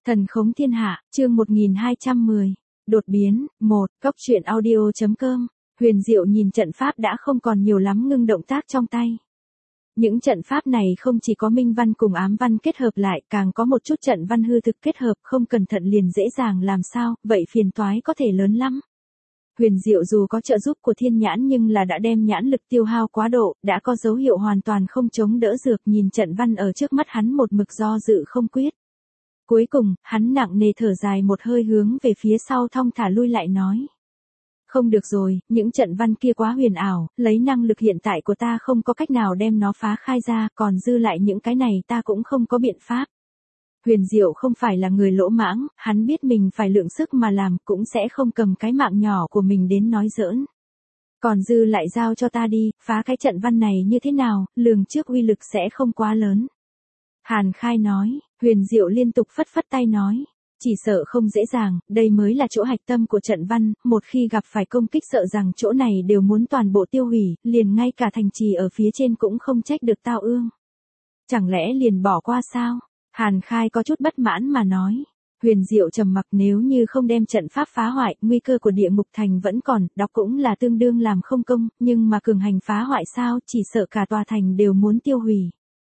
Thần khống thiên hạ, chương 1210. Đột biến, 1, Cóc truyện audio.com. Huyền Diệu nhìn trận pháp đã không còn nhiều lắm ngưng động tác trong tay. Những trận pháp này không chỉ có minh văn cùng ám văn kết hợp lại, càng có một chút trận văn hư thực kết hợp, không cẩn thận liền dễ dàng làm sao, vậy phiền toái có thể lớn lắm. Huyền Diệu dù có trợ giúp của thiên nhãn nhưng là đã đem nhãn lực tiêu hao quá độ, đã có dấu hiệu hoàn toàn không chống đỡ dược, nhìn trận văn ở trước mắt hắn một mực do dự không quyết. Cuối cùng, hắn nặng nề thở dài một hơi hướng về phía sau thong thả lui lại nói. Không được rồi, những trận văn kia quá huyền ảo, lấy năng lực hiện tại của ta không có cách nào đem nó phá khai ra, còn dư lại những cái này ta cũng không có biện pháp. Huyền Diệu không phải là người lỗ mãng, hắn biết mình phải lượng sức mà làm, cũng sẽ không cầm cái mạng nhỏ của mình đến nói giỡn. Còn dư lại giao cho ta đi, phá cái trận văn này như thế nào, lường trước uy lực sẽ không quá lớn. Hàn Khai nói, Huyền Diệu liên tục phất phất tay nói. Chỉ sợ không dễ dàng, đây mới là chỗ hạch tâm của trận văn, một khi gặp phải công kích sợ rằng chỗ này đều muốn toàn bộ tiêu hủy, liền ngay cả thành trì ở phía trên cũng không trách được tao ương. Chẳng lẽ liền bỏ qua sao? Hàn Khai có chút bất mãn mà nói. Huyền Diệu trầm mặc, nếu như không đem trận pháp phá hoại, nguy cơ của địa ngục thành vẫn còn, đó cũng là tương đương làm không công, nhưng mà cường hành phá hoại sao, chỉ sợ cả tòa thành đều muốn tiêu hủy.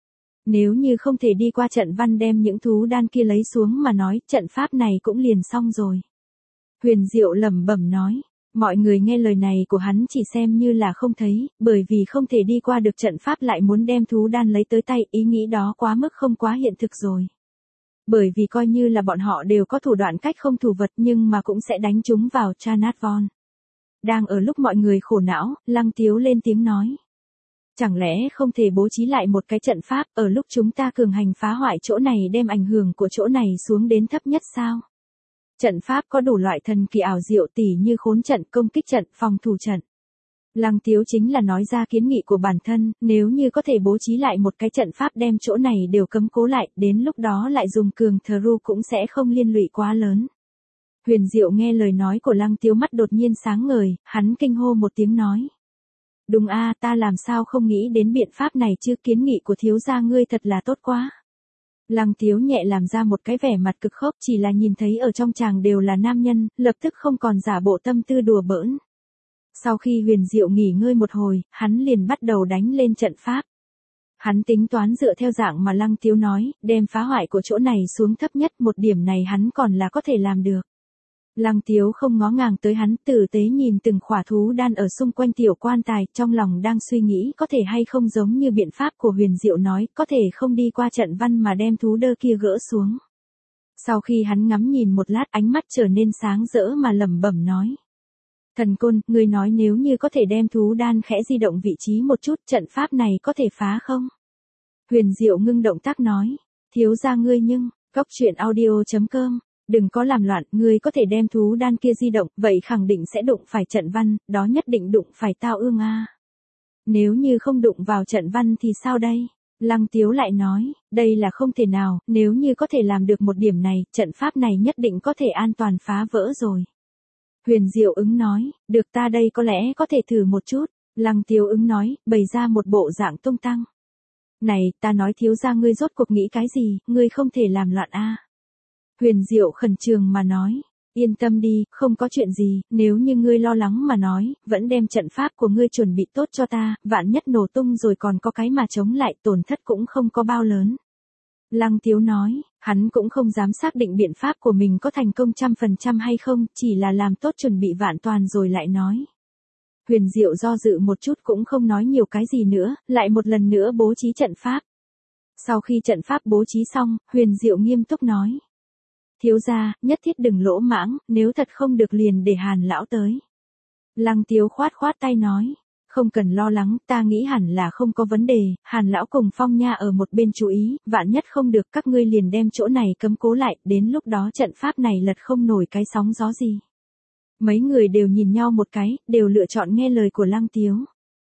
Nếu như không thể đi qua trận văn đem những thú đan kia lấy xuống mà nói, trận pháp này cũng liền xong rồi. Huyền Diệu lẩm bẩm nói, mọi người nghe lời này của hắn chỉ xem như là không thấy, bởi vì không thể đi qua được trận pháp lại muốn đem thú đan lấy tới tay, ý nghĩ đó quá mức không quá hiện thực rồi. Bởi vì coi như là bọn họ đều có thủ đoạn cách không thủ vật nhưng mà cũng sẽ đánh chúng vào Chanat Von. Đang ở lúc mọi người khổ não, Lăng Tiếu lên tiếng nói. Chẳng lẽ không thể bố trí lại một cái trận pháp, ở lúc chúng ta cường hành phá hoại chỗ này đem ảnh hưởng của chỗ này xuống đến thấp nhất sao? Trận pháp có đủ loại thần kỳ ảo diệu tỉ như khốn trận, công kích trận, phòng thủ trận. Lăng Tiếu chính là nói ra kiến nghị của bản thân, nếu như có thể bố trí lại một cái trận pháp đem chỗ này đều cấm cố lại, đến lúc đó lại dùng cường thờ ru cũng sẽ không liên lụy quá lớn. Huyền Diệu nghe lời nói của Lăng Tiếu mắt đột nhiên sáng ngời, hắn kinh hô một tiếng nói. Đúng a, ta làm sao không nghĩ đến biện pháp này chứ, kiến nghị của thiếu gia ngươi thật là tốt quá. Lăng Tiếu nhẹ làm ra một cái vẻ mặt cực khốc, chỉ là nhìn thấy ở trong chàng đều là nam nhân, lập tức không còn giả bộ tâm tư đùa bỡn. Sau khi Huyền Diệu nghỉ ngơi một hồi, hắn liền bắt đầu đánh lên trận pháp. Hắn tính toán dựa theo dạng mà Lăng Tiếu nói, đem phá hoại của chỗ này xuống thấp nhất, một điểm này hắn còn là có thể làm được. Lăng Tiếu không ngó ngàng tới hắn, tử tế nhìn từng khỏa thú đan ở xung quanh tiểu quan tài, trong lòng đang suy nghĩ có thể hay không giống như biện pháp của Huyền Diệu nói, có thể không đi qua trận văn mà đem thú đơ kia gỡ xuống. Sau khi hắn ngắm nhìn một lát, ánh mắt trở nên sáng rỡ mà lẩm bẩm nói. Thần Côn, ngươi nói nếu như có thể đem thú đan khẽ di động vị trí một chút, trận pháp này có thể phá không? Huyền Diệu ngưng động tác nói, thiếu gia ngươi nhưng, Cóc truyện audio.com. Đừng có làm loạn, ngươi có thể đem thú đan kia di động, vậy khẳng định sẽ đụng phải trận văn, đó nhất định đụng phải tao ương a. Nếu như không đụng vào trận văn thì sao đây? Lăng Tiếu lại nói, đây là không thể nào, nếu như có thể làm được một điểm này, trận pháp này nhất định có thể an toàn phá vỡ rồi. Huyền Diệu ứng nói, được, ta đây có lẽ có thể thử một chút. Lăng Tiếu ứng nói, bày ra một bộ dạng tung tăng. Này, ta nói thiếu gia ngươi rốt cuộc nghĩ cái gì, ngươi không thể làm loạn a. Huyền Diệu khẩn trương mà nói, yên tâm đi, không có chuyện gì, nếu như ngươi lo lắng mà nói, vẫn đem trận pháp của ngươi chuẩn bị tốt cho ta, vạn nhất nổ tung rồi còn có cái mà chống lại, tổn thất cũng không có bao lớn. Lăng Tiếu nói, hắn cũng không dám xác định biện pháp của mình có thành công 100% hay không, chỉ là làm tốt chuẩn bị vạn toàn rồi lại nói. Huyền Diệu do dự một chút cũng không nói nhiều cái gì nữa, lại một lần nữa bố trí trận pháp. Sau khi trận pháp bố trí xong, Huyền Diệu nghiêm túc nói. Thiếu gia, nhất thiết đừng lỗ mãng, nếu thật không được liền để Hàn lão tới. Lăng Tiếu khoát khoát tay nói, không cần lo lắng, ta nghĩ hẳn là không có vấn đề, Hàn lão cùng Phong Nha ở một bên chú ý, vạn nhất không được các ngươi liền đem chỗ này cấm cố lại, đến lúc đó trận pháp này lật không nổi cái sóng gió gì. Mấy người đều nhìn nhau một cái, đều lựa chọn nghe lời của Lăng Tiếu.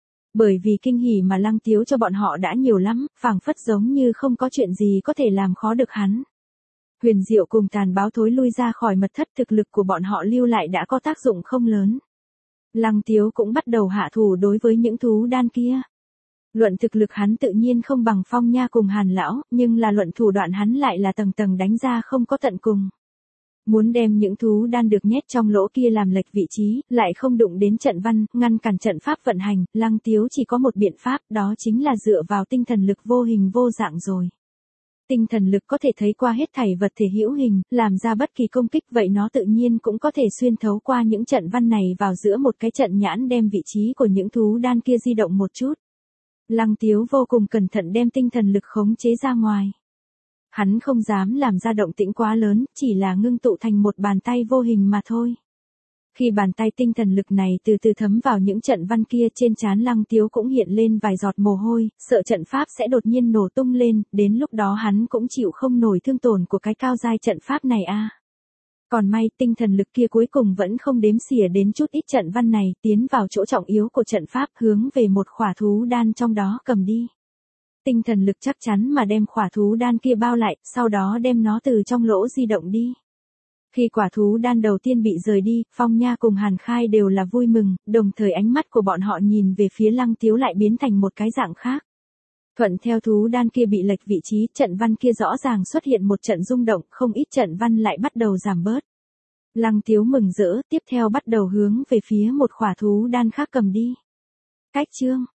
Bởi vì kinh hỉ mà Lăng Tiếu cho bọn họ đã nhiều lắm, phảng phất giống như không có chuyện gì có thể làm khó được hắn. Huyền Diệu cùng Tàn Báo thối lui ra khỏi mật thất, thực lực của bọn họ lưu lại đã có tác dụng không lớn. Lăng Tiếu cũng bắt đầu hạ thủ đối với những thú đan kia. Luận thực lực hắn tự nhiên không bằng Phong Nha cùng Hàn lão, nhưng là luận thủ đoạn hắn lại là tầng tầng đánh ra không có tận cùng. Muốn đem những thú đan được nhét trong lỗ kia làm lệch vị trí, lại không đụng đến trận văn, ngăn cản trận pháp vận hành, Lăng Tiếu chỉ có một biện pháp, đó chính là dựa vào tinh thần lực vô hình vô dạng rồi. Tinh thần lực có thể thấy qua hết thảy vật thể hữu hình, làm ra bất kỳ công kích, vậy nó tự nhiên cũng có thể xuyên thấu qua những trận văn này vào giữa một cái trận nhãn, đem vị trí của những thú đan kia di động một chút. Lăng Tiếu vô cùng cẩn thận đem tinh thần lực khống chế ra ngoài. Hắn không dám làm ra động tĩnh quá lớn, chỉ là ngưng tụ thành một bàn tay vô hình mà thôi. Khi bàn tay tinh thần lực này từ từ thấm vào những trận văn kia, trên trán Lăng Tiếu cũng hiện lên vài giọt mồ hôi, sợ trận pháp sẽ đột nhiên nổ tung lên, đến lúc đó hắn cũng chịu không nổi thương tổn của cái cao giai trận pháp này a. Còn may tinh thần lực kia cuối cùng vẫn không đếm xỉa đến chút ít trận văn này, tiến vào chỗ trọng yếu của trận pháp, hướng về một khỏa thú đan trong đó cầm đi. Tinh thần lực chắc chắn mà đem khỏa thú đan kia bao lại, sau đó đem nó từ trong lỗ di động đi. Khi quả thú đan đầu tiên bị rời đi, Phong Nha cùng Hàn Khai đều là vui mừng, đồng thời ánh mắt của bọn họ nhìn về phía Lăng Tiếu lại biến thành một cái dạng khác. Thuận theo thú đan kia bị lệch vị trí, trận văn kia rõ ràng xuất hiện một trận rung động, không ít trận văn lại bắt đầu giảm bớt. Lăng Tiếu mừng rỡ, tiếp theo bắt đầu hướng về phía một khỏa thú đan khác cầm đi. Cách chương